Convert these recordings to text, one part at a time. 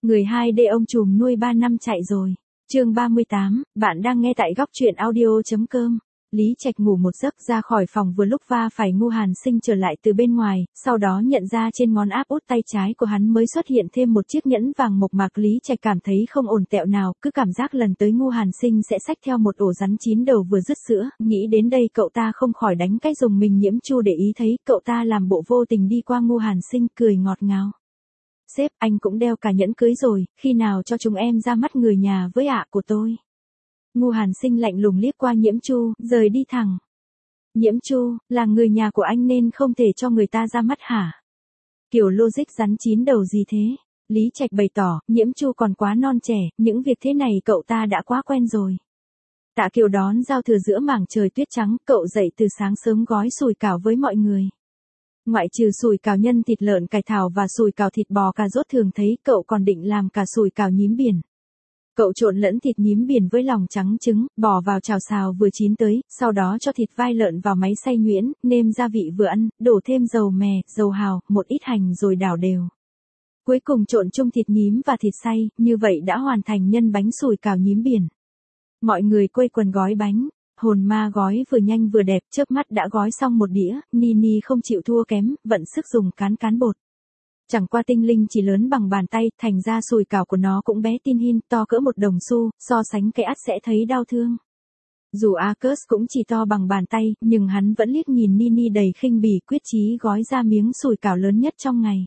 Người 2D ông trùm nuôi 3 năm chạy rồi. Chương 38, bạn đang nghe tại góc truyện audio.com. Lý Trạch ngủ một giấc ra khỏi phòng vừa lúc va phải Ngu Hàn Sinh trở lại từ bên ngoài, sau đó nhận ra trên ngón áp út tay trái của hắn mới xuất hiện thêm một chiếc nhẫn vàng mộc mạc. Lý Trạch cảm thấy không ổn tẹo nào, cứ cảm giác lần tới Ngu Hàn Sinh sẽ xách theo một ổ rắn chín đầu vừa dứt sữa, nghĩ đến đây cậu ta không khỏi đánh cái dùng mình. Nhiễm Chu để ý thấy cậu ta làm bộ vô tình đi qua Ngu Hàn Sinh, cười ngọt ngào. Sếp, anh cũng đeo cả nhẫn cưới rồi, khi nào cho chúng em ra mắt người nhà với ạ của tôi. Ngu Hàn Sinh lạnh lùng liếc qua Nhiễm Chu, rời đi thẳng. Nhiễm Chu, là người nhà của anh nên không thể cho người ta ra mắt hả? Kiểu logic rắn chín đầu gì thế? Lý Trạch bày tỏ, Nhiễm Chu còn quá non trẻ, những việc thế này cậu ta đã quá quen rồi. Tạ Kiều đón giao thừa giữa mảng trời tuyết trắng, cậu dậy từ sáng sớm gói sủi cảo với mọi người. Ngoại trừ sủi cảo nhân thịt lợn cải thảo và sủi cảo thịt bò cà rốt thường thấy, cậu còn định làm cả sủi cảo nhím biển. Cậu trộn lẫn thịt nhím biển với lòng trắng trứng, bỏ vào chảo xào vừa chín tới, sau đó cho thịt vai lợn vào máy xay nhuyễn, nêm gia vị vừa ăn, đổ thêm dầu mè, dầu hào, một ít hành rồi đảo đều. Cuối cùng trộn chung thịt nhím và thịt xay, như vậy đã hoàn thành nhân bánh sủi cảo nhím biển. Mọi người quây quần gói bánh. Hồn ma gói vừa nhanh vừa đẹp, chớp mắt đã gói xong một đĩa. Nini không chịu thua kém, vận sức dùng cán bột. Chẳng qua tinh linh chỉ lớn bằng bàn tay, thành ra sủi cảo của nó cũng bé tin hin, to cỡ một đồng xu, so sánh cái ắt sẽ thấy đau thương. Dù Arcus cũng chỉ to bằng bàn tay, nhưng hắn vẫn liếc nhìn Nini đầy khinh bỉ, quyết chí gói ra miếng sủi cảo lớn nhất trong ngày.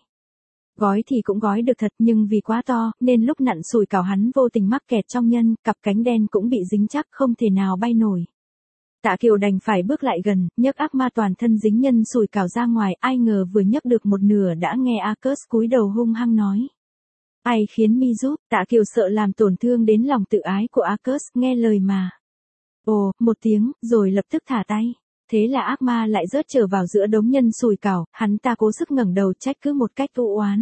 Gói thì cũng gói được thật, nhưng vì quá to, nên lúc nặn sủi cảo hắn vô tình mắc kẹt trong nhân, cặp cánh đen cũng bị dính chắc, không thể nào bay nổi. Tạ Kiều đành phải bước lại gần, nhấc ác ma toàn thân dính nhân sủi cảo ra ngoài, ai ngờ vừa nhấc được một nửa đã nghe Arcus cúi đầu hung hăng nói. Ai khiến mi giúp? Tạ Kiều sợ làm tổn thương đến lòng tự ái của Arcus, nghe lời mà. Ồ, một tiếng, rồi lập tức thả tay. Thế là ác ma lại rớt trở vào giữa đống nhân sủi cảo, hắn ta cố sức ngẩng đầu trách cứ một cách u oán.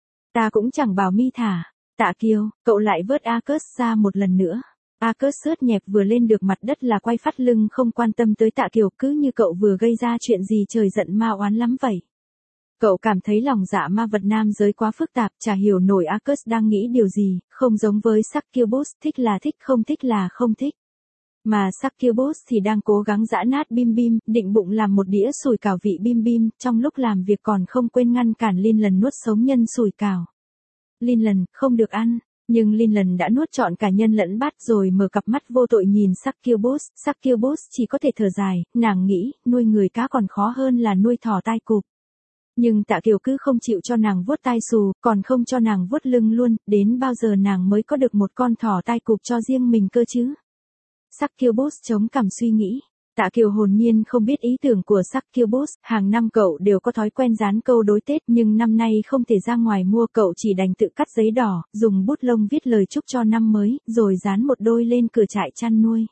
Ta cũng chẳng bảo mi thả. Tạ Kiều, cậu lại vớt Arcus ra một lần nữa. Arcus sướt nhẹp vừa lên được mặt đất là quay phát lưng không quan tâm tới Tạ Kiều, cứ như cậu vừa gây ra chuyện gì trời giận ma oán lắm vậy. Cậu cảm thấy lòng dạ ma vật nam giới quá phức tạp, chả hiểu nổi Arcus đang nghĩ điều gì, không giống với Succubus, thích là thích, không thích là không thích. Mà Succubus thì đang cố gắng giã nát Bim Bim, định bụng làm một đĩa sủi cảo vị Bim Bim, trong lúc làm việc còn không quên ngăn cản Lincoln nuốt sống nhân sủi cảo. Lincoln, không được ăn. Nhưng Lincoln đã nuốt trọn cả nhân lẫn bát rồi mở cặp mắt vô tội nhìn Succubus chỉ có thể thở dài, nàng nghĩ, nuôi người cá còn khó hơn là nuôi thỏ tai cụp. Nhưng Tạ Kiều cứ không chịu cho nàng vuốt tai xù, còn không cho nàng vuốt lưng luôn, đến bao giờ nàng mới có được một con thỏ tai cụp cho riêng mình cơ chứ? Succubus chống cằm suy nghĩ. Tạ Kiều hồn nhiên không biết ý tưởng của Succubus, hàng năm cậu đều có thói quen dán câu đối Tết, nhưng năm nay không thể ra ngoài mua, cậu chỉ đành tự cắt giấy đỏ, dùng bút lông viết lời chúc cho năm mới, rồi dán một đôi lên cửa trại chăn nuôi.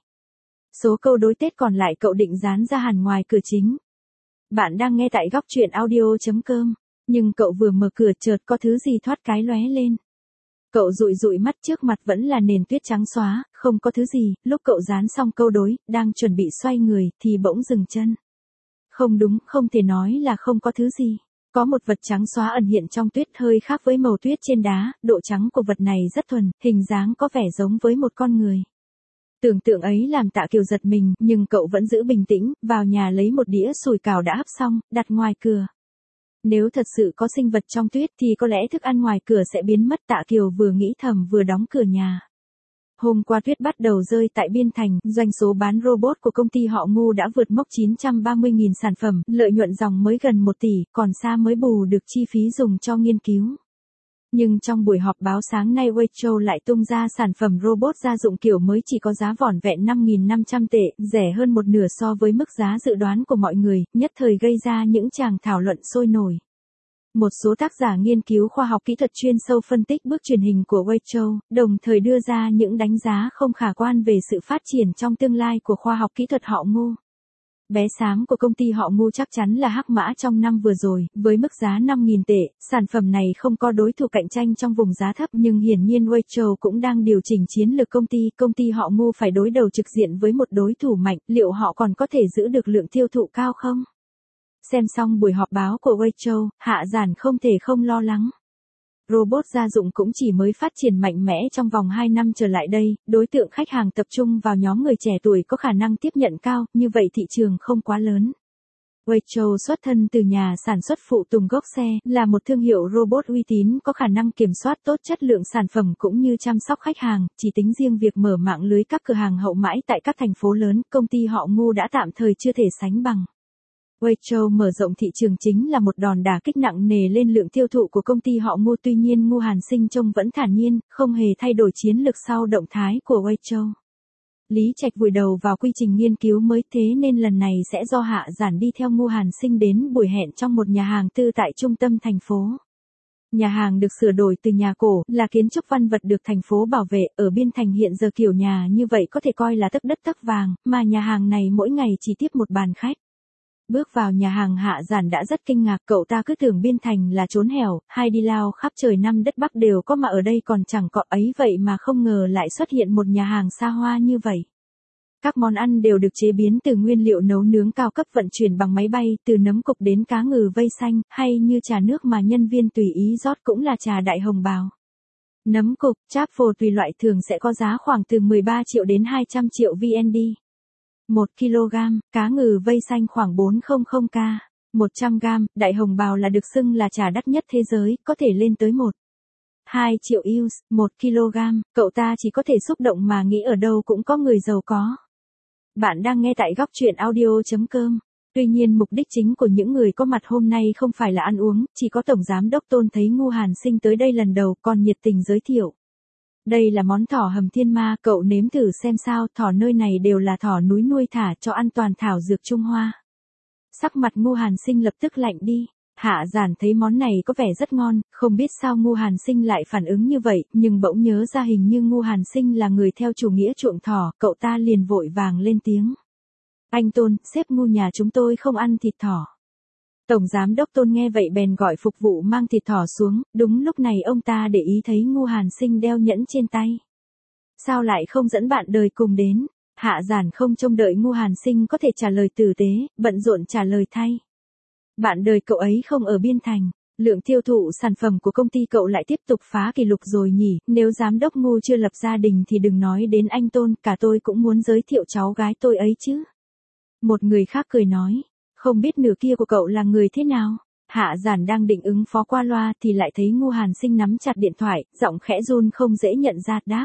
Số câu đối Tết còn lại cậu định dán ra hẳn ngoài cửa chính. Bạn đang nghe tại góc truyện audio.com, nhưng cậu vừa mở cửa chợt có thứ gì thoát cái lóe lên. Cậu dụi mắt, trước mặt vẫn là nền tuyết trắng xóa, không có thứ gì. Lúc cậu dán xong câu đối, đang chuẩn bị xoay người, thì bỗng dừng chân. Không đúng, không thể nói là không có thứ gì. Có một vật trắng xóa ẩn hiện trong tuyết, hơi khác với màu tuyết trên đá, độ trắng của vật này rất thuần, hình dáng có vẻ giống với một con người. Tưởng tượng ấy làm Tạ Kiều giật mình, nhưng cậu vẫn giữ bình tĩnh, vào nhà lấy một đĩa sủi cảo đã hấp xong, đặt ngoài cửa. Nếu thật sự có sinh vật trong tuyết thì có lẽ thức ăn ngoài cửa sẽ biến mất, Tạ Kiều vừa nghĩ thầm vừa đóng cửa nhà. Hôm qua tuyết bắt đầu rơi tại Biên Thành, doanh số bán robot của công ty họ Ngu đã vượt mốc 930.000 sản phẩm, lợi nhuận dòng mới gần 1 tỷ, còn xa mới bù được chi phí dùng cho nghiên cứu. Nhưng trong buổi họp báo sáng nay Weicho lại tung ra sản phẩm robot gia dụng kiểu mới chỉ có giá vỏn vẹn 5.500 tệ, rẻ hơn một nửa so với mức giá dự đoán của mọi người, nhất thời gây ra những tràng thảo luận sôi nổi. Một số tác giả nghiên cứu khoa học kỹ thuật chuyên sâu phân tích bước truyền hình của Weicho, đồng thời đưa ra những đánh giá không khả quan về sự phát triển trong tương lai của khoa học kỹ thuật họ Ngu. Bé xám của công ty họ Ngu chắc chắn là hắc mã trong năm vừa rồi, với mức giá 5.000 tệ, sản phẩm này không có đối thủ cạnh tranh trong vùng giá thấp, nhưng hiển nhiên Weicho cũng đang điều chỉnh chiến lược công ty họ Ngu phải đối đầu trực diện với một đối thủ mạnh, liệu họ còn có thể giữ được lượng tiêu thụ cao không? Xem xong buổi họp báo của Weicho, Hạ Giản không thể không lo lắng. Robot gia dụng cũng chỉ mới phát triển mạnh mẽ trong vòng 2 năm trở lại đây, đối tượng khách hàng tập trung vào nhóm người trẻ tuổi có khả năng tiếp nhận cao, như vậy thị trường không quá lớn. Weichou xuất thân từ nhà sản xuất phụ tùng gốc xe, là một thương hiệu robot uy tín có khả năng kiểm soát tốt chất lượng sản phẩm cũng như chăm sóc khách hàng, chỉ tính riêng việc mở mạng lưới các cửa hàng hậu mãi tại các thành phố lớn, công ty họ Ngu đã tạm thời chưa thể sánh bằng. Weichou mở rộng thị trường chính là một đòn đả kích nặng nề lên lượng tiêu thụ của công ty họ Ngu, tuy nhiên Ngu Hàn Sinh trông vẫn thản nhiên, không hề thay đổi chiến lược sau động thái của Weichou. Lý Trạch vùi đầu vào quy trình nghiên cứu mới, thế nên lần này sẽ do Hạ Giản đi theo Ngu Hàn Sinh đến buổi hẹn trong một nhà hàng tư tại trung tâm thành phố. Nhà hàng được sửa đổi từ nhà cổ, là kiến trúc văn vật được thành phố bảo vệ, ở Biên Thành hiện giờ kiểu nhà như vậy có thể coi là tấc đất tấc vàng, mà nhà hàng này mỗi ngày chỉ tiếp một bàn khách. Bước vào nhà hàng, Hạ Giản đã rất kinh ngạc, cậu ta cứ tưởng Biên Thành là chốn hẻo, hay đi lao khắp trời Nam đất Bắc đều có mà ở đây còn chẳng có, ấy vậy mà không ngờ lại xuất hiện một nhà hàng xa hoa như vậy. Các món ăn đều được chế biến từ nguyên liệu nấu nướng cao cấp, vận chuyển bằng máy bay, từ nấm cục đến cá ngừ vây xanh, hay như trà nước mà nhân viên tùy ý rót cũng là trà đại hồng bào. Nấm cục, cháp phô tùy loại thường sẽ có giá khoảng từ 13 triệu đến 200 triệu VND. 1 kg, cá ngừ vây xanh khoảng 400k. 100g, đại hồng bào là được xưng là trà đắt nhất thế giới, có thể lên tới 2 triệu US, 1 kg, cậu ta chỉ có thể xúc động mà nghĩ ở đâu cũng có người giàu có. Bạn đang nghe tại góc truyện audio.com. Tuy nhiên mục đích chính của những người có mặt hôm nay không phải là ăn uống, chỉ có Tổng Giám Đốc Tôn thấy Ngu Hàn Sinh tới đây lần đầu còn nhiệt tình giới thiệu. Đây là món thỏ hầm thiên ma, cậu nếm thử xem sao, thỏ nơi này đều là thỏ núi nuôi thả cho ăn toàn thảo dược Trung Hoa. Sắc mặt Ngu Hàn Sinh lập tức lạnh đi. Hạ Giản thấy món này có vẻ rất ngon, không biết sao Ngu Hàn Sinh lại phản ứng như vậy, nhưng bỗng nhớ ra hình như Ngu Hàn Sinh là người theo chủ nghĩa chuộng thỏ, cậu ta liền vội vàng lên tiếng. Anh Tôn, sếp Ngu nhà chúng tôi không ăn thịt thỏ. Tổng Giám Đốc Tôn nghe vậy bèn gọi phục vụ mang thịt thỏ xuống, đúng lúc này ông ta để ý thấy Ngu Hàn Sinh đeo nhẫn trên tay. Sao lại không dẫn bạn đời cùng đến? Hạ Giản không trông đợi Ngu Hàn Sinh có thể trả lời tử tế, bận rộn trả lời thay. Bạn đời cậu ấy không ở Biên Thành, lượng tiêu thụ sản phẩm của công ty cậu lại tiếp tục phá kỷ lục rồi nhỉ, nếu giám đốc Ngu chưa lập gia đình thì đừng nói đến anh Tôn, cả tôi cũng muốn giới thiệu cháu gái tôi ấy chứ. Một người khác cười nói, không biết nửa kia của cậu là người thế nào? Hạ Giản đang định ứng phó qua loa thì lại thấy Ngu Hàn Sinh nắm chặt điện thoại, giọng khẽ run không dễ nhận ra đáp.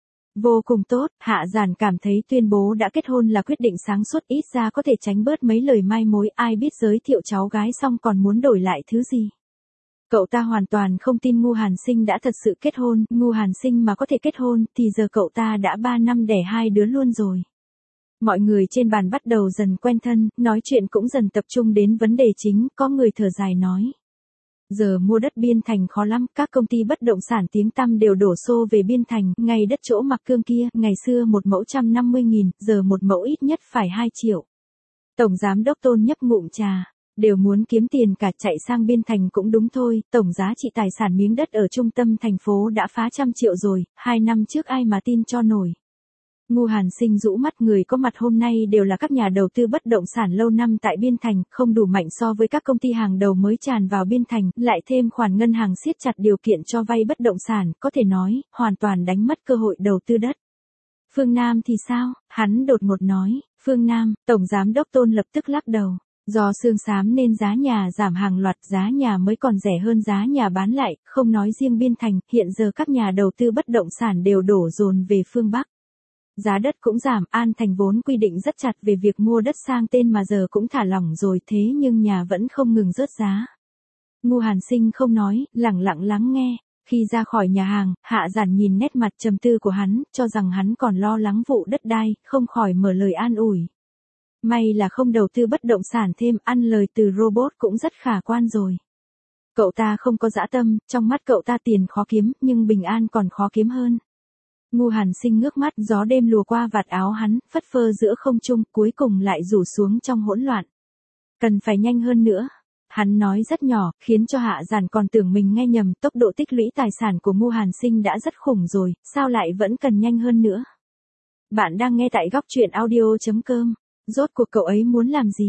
Vô cùng tốt, Hạ Giản cảm thấy tuyên bố đã kết hôn là quyết định sáng suốt, ít ra có thể tránh bớt mấy lời mai mối, ai biết giới thiệu cháu gái xong còn muốn đổi lại thứ gì. Cậu ta hoàn toàn không tin Ngu Hàn Sinh đã thật sự kết hôn, Ngu Hàn Sinh mà có thể kết hôn thì giờ cậu ta đã 3 năm đẻ 2 đứa luôn rồi. Mọi người trên bàn bắt đầu dần quen thân, nói chuyện cũng dần tập trung đến vấn đề chính, có người thở dài nói. Giờ mua đất Biên Thành khó lắm, các công ty bất động sản tiếng tăm đều đổ xô về Biên Thành, ngay đất chỗ Mặc Cương kia, ngày xưa một mẫu 150.000, giờ một mẫu ít nhất phải 2 triệu. Tổng Giám Đốc Tôn nhấp ngụm trà, đều muốn kiếm tiền cả, chạy sang Biên Thành cũng đúng thôi, tổng giá trị tài sản miếng đất ở trung tâm thành phố đã phá 100 triệu rồi, 2 năm trước ai mà tin cho nổi. Ngu Hàn Sinh rũ mắt, người có mặt hôm nay đều là các nhà đầu tư bất động sản lâu năm tại Biên Thành, không đủ mạnh so với các công ty hàng đầu mới tràn vào Biên Thành, lại thêm khoản ngân hàng siết chặt điều kiện cho vay bất động sản, có thể nói, hoàn toàn đánh mất cơ hội đầu tư đất. Phương Nam thì sao? Hắn đột ngột nói, Phương Nam, Tổng Giám Đốc Tôn lập tức lắc đầu. Do sương sám nên giá nhà giảm hàng loạt, giá nhà mới còn rẻ hơn giá nhà bán lại, không nói riêng Biên Thành, hiện giờ các nhà đầu tư bất động sản đều đổ dồn về phương Bắc. Giá đất cũng giảm, An Thành vốn quy định rất chặt về việc mua đất sang tên mà giờ cũng thả lỏng rồi, thế nhưng nhà vẫn không ngừng rớt giá. Ngu Hàn Sinh không nói, lẳng lặng lắng nghe. Khi ra khỏi nhà hàng, Hạ Giản nhìn nét mặt trầm tư của hắn, cho rằng hắn còn lo lắng vụ đất đai, không khỏi mở lời an ủi. May là không đầu tư bất động sản thêm, ăn lời từ robot cũng rất khả quan rồi. Cậu ta không có dã tâm, trong mắt cậu ta tiền khó kiếm, nhưng bình an còn khó kiếm hơn. Ngu Hàn Sinh ngước mắt, gió đêm lùa qua vạt áo hắn, phất phơ giữa không trung, cuối cùng lại rủ xuống trong hỗn loạn. Cần phải nhanh hơn nữa. Hắn nói rất nhỏ, khiến cho Hạ Giản còn tưởng mình nghe nhầm, tốc độ tích lũy tài sản của Ngu Hàn Sinh đã rất khủng rồi, sao lại vẫn cần nhanh hơn nữa. Bạn đang nghe tại góc truyện audio.com. Rốt cuộc cậu ấy muốn làm gì?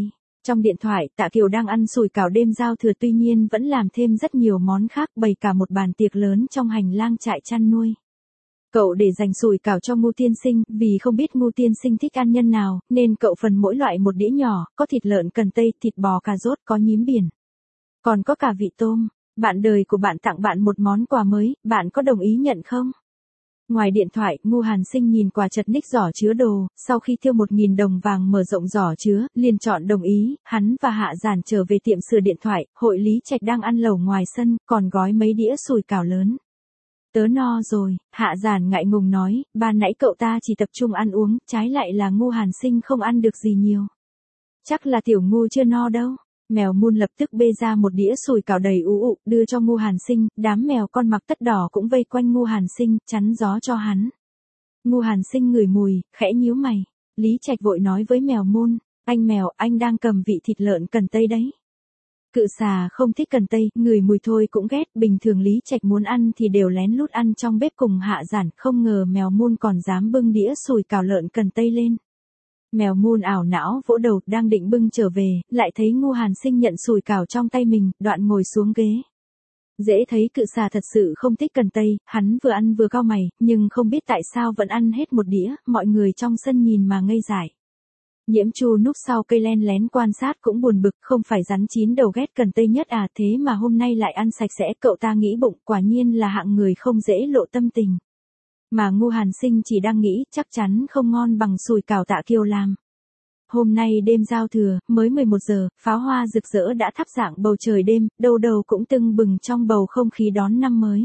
Trong điện thoại, Tạ Kiều đang ăn sủi cảo đêm giao thừa, tuy nhiên vẫn làm thêm rất nhiều món khác, bày cả một bàn tiệc lớn trong hành lang trại chăn nuôi. Cậu để dành sủi cảo cho Ngô Tiên Sinh, vì không biết Ngô Tiên Sinh thích ăn nhân nào, nên cậu phần mỗi loại một đĩa nhỏ, có thịt lợn cần tây, thịt bò cà rốt, có nhím biển. Còn có cả vị tôm. Bạn đời của bạn tặng bạn một món quà mới, bạn có đồng ý nhận không? Ngoài điện thoại, Ngô Hàn Sinh nhìn quà chật ních giỏ chứa đồ, sau khi tiêu 1.000 đồng vàng mở rộng giỏ chứa, liền chọn đồng ý. Hắn và Hạ Giản trở về tiệm sửa điện thoại, hội Lý Trạch đang ăn lẩu ngoài sân, còn gói mấy đĩa sủi cảo lớn. Tớ no rồi, Hạ Giản ngại ngùng nói, ban nãy cậu ta chỉ tập trung ăn uống, trái lại là Ngô Hàn Sinh không ăn được gì nhiều. Chắc là tiểu Ngô chưa no đâu. Mèo Mun lập tức bê ra một đĩa sủi cảo đầy ú ụ, đưa cho Ngô Hàn Sinh, đám mèo con mặc tất đỏ cũng vây quanh Ngô Hàn Sinh, chắn gió cho hắn. Ngô Hàn Sinh ngửi mùi, khẽ nhíu mày. Lý Trạch vội nói với mèo Mun, anh mèo, anh đang cầm vị thịt lợn cần tây đấy. Cự xà không thích cần tây, ngửi mùi thôi cũng ghét, bình thường Lý Trạch muốn ăn thì đều lén lút ăn trong bếp cùng Hạ Giản, không ngờ mèo Mun còn dám bưng đĩa sủi cảo lợn cần tây lên. Mèo Mun ảo não vỗ đầu, đang định bưng trở về, lại thấy Ngô Hàn Sinh nhận sủi cảo trong tay mình, đoạn ngồi xuống ghế. Dễ thấy cự xà thật sự không thích cần tây, hắn vừa ăn vừa cau mày, nhưng không biết tại sao vẫn ăn hết một đĩa, mọi người trong sân nhìn mà ngây dại. Nhiễm Chu núp sau cây len lén quan sát cũng buồn bực, không phải rắn chín đầu ghét cần tây nhất à, thế mà hôm nay lại ăn sạch sẽ, cậu ta nghĩ bụng, quả nhiên là hạng người không dễ lộ tâm tình. Mà Ngô Hàn Sinh chỉ đang nghĩ, chắc chắn không ngon bằng sủi cảo Tạ Kiều làm. Hôm nay đêm giao thừa, mới 11 giờ, pháo hoa rực rỡ đã thắp rạng bầu trời đêm, đâu đâu cũng tưng bừng trong bầu không khí đón năm mới.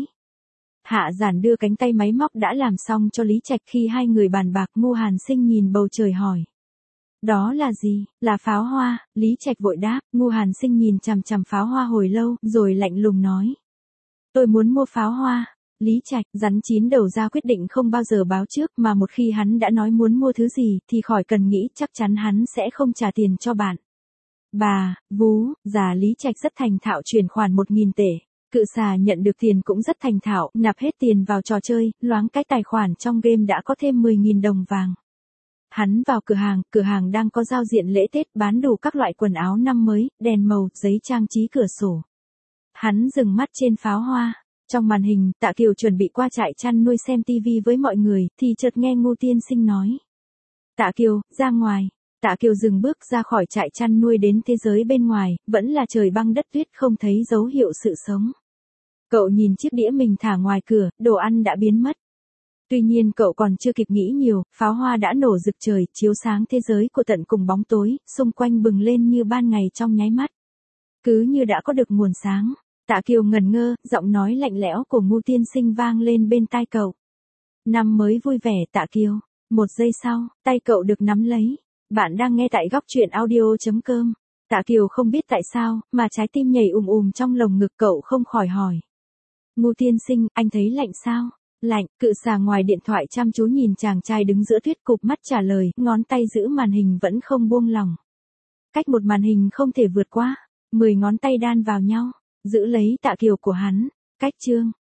Hạ Giản đưa cánh tay máy móc đã làm xong cho Lý Trạch, khi hai người bàn bạc, Ngô Hàn Sinh nhìn bầu trời hỏi. Đó là gì? Là pháo hoa, Lý Trạch vội đáp. Ngô Hàn Sinh nhìn chằm chằm pháo hoa hồi lâu, rồi lạnh lùng nói. Tôi muốn mua pháo hoa. Lý Trạch, rắn chín đầu ra quyết định không bao giờ báo trước, mà một khi hắn đã nói muốn mua thứ gì, thì khỏi cần nghĩ, chắc chắn hắn sẽ không trả tiền cho bạn. Bà, vú, già Lý Trạch rất thành thạo chuyển khoản 1.000 tệ. Cự xà nhận được tiền cũng rất thành thạo, nạp hết tiền vào trò chơi, loáng cái tài khoản trong game đã có thêm 10.000 đồng vàng. Hắn vào cửa hàng đang có giao diện lễ Tết, bán đủ các loại quần áo năm mới, đèn màu, giấy trang trí cửa sổ. Hắn dừng mắt trên pháo hoa. Trong màn hình, Tạ Kiều chuẩn bị qua trại chăn nuôi xem tivi với mọi người, thì chợt nghe Ngô Tiên Sinh nói. Tạ Kiều, ra ngoài. Tạ Kiều dừng bước ra khỏi trại chăn nuôi đến thế giới bên ngoài, vẫn là trời băng đất tuyết, không thấy dấu hiệu sự sống. Cậu nhìn chiếc đĩa mình thả ngoài cửa, đồ ăn đã biến mất. Tuy nhiên cậu còn chưa kịp nghĩ nhiều, pháo hoa đã nổ rực trời, chiếu sáng thế giới của tận cùng bóng tối, xung quanh bừng lên như ban ngày trong nháy mắt. Cứ như đã có được nguồn sáng. Tạ Kiều ngẩn ngơ, giọng nói lạnh lẽo của Ngô Tiên Sinh vang lên bên tai cậu. Năm mới vui vẻ Tạ Kiều. Một giây sau, tay cậu được nắm lấy. Bạn đang nghe tại góc truyện audio.com. Tạ Kiều không biết tại sao, mà trái tim nhảy trong lồng ngực cậu không khỏi hỏi. Ngô Tiên Sinh, anh thấy lạnh sao? Lạnh, cự xà ngoài điện thoại chăm chú nhìn chàng trai đứng giữa tuyết, cụp mắt trả lời, ngón tay giữ màn hình vẫn không buông lỏng. Cách một màn hình không thể vượt qua, 10 ngón tay đan vào nhau, giữ lấy Tạ Kiều của hắn. Cách chương